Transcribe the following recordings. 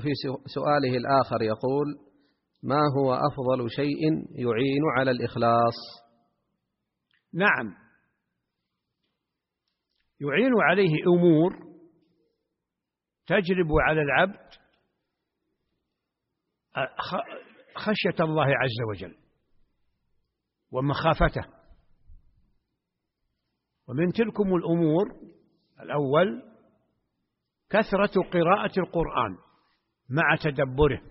في سؤاله الآخر يقول: ما هو أفضل شيء يعين على الإخلاص؟ نعم، يعين عليه أمور تجلب على العبد خشية الله عز وجل ومخافته. ومن تلكم الأمور الأول كثرة قراءة القرآن مع تدبره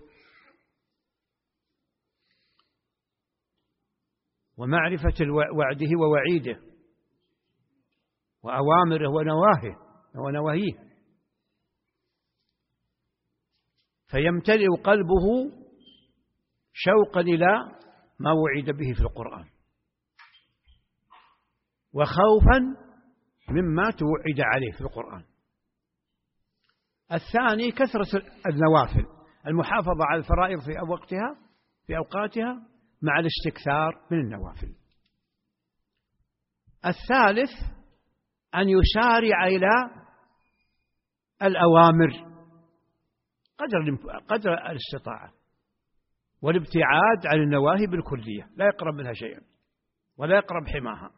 ومعرفة وعده ووعيده وأوامره ونواهيه، فيمتلئ قلبه شوقا إلى ما وعد به في القرآن وخوفا مما توعد عليه في القرآن. الثاني كثرة النوافل، المحافظة على الفرائض في أوقاتها مع الاستكثار من النوافل. الثالث أن يسارع إلى الأوامر قدر الاستطاعة والابتعاد عن النواهي بالكلية، لا يقرب منها شيئا ولا يقرب حماها.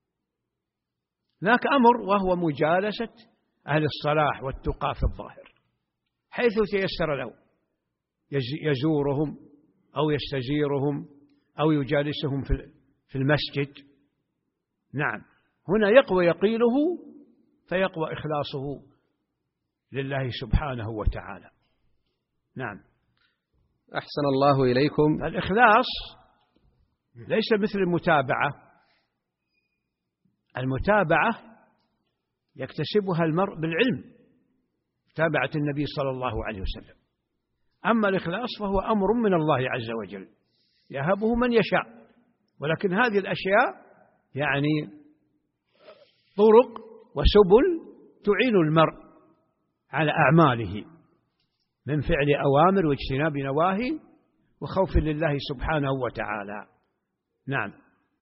هناك أمر وهو مجالسة أهل الصلاح والتقى في الظاهر حيث تيسر له، يزورهم أو يستزيرهم أو يجالسهم في المسجد. نعم، هنا يقوى يقينه فيقوى إخلاصه لله سبحانه وتعالى. نعم. أحسن الله إليكم. الإخلاص ليس مثل المتابعة يكتسبها المرء بالعلم، متابعة النبي صلى الله عليه وسلم. أما الإخلاص فهو أمر من الله عز وجل يهبه من يشاء، ولكن هذه الأشياء يعني طرق وسبل تعين المرء على أعماله من فعل أوامر واجتناب نواهي وخوف لله سبحانه وتعالى. نعم.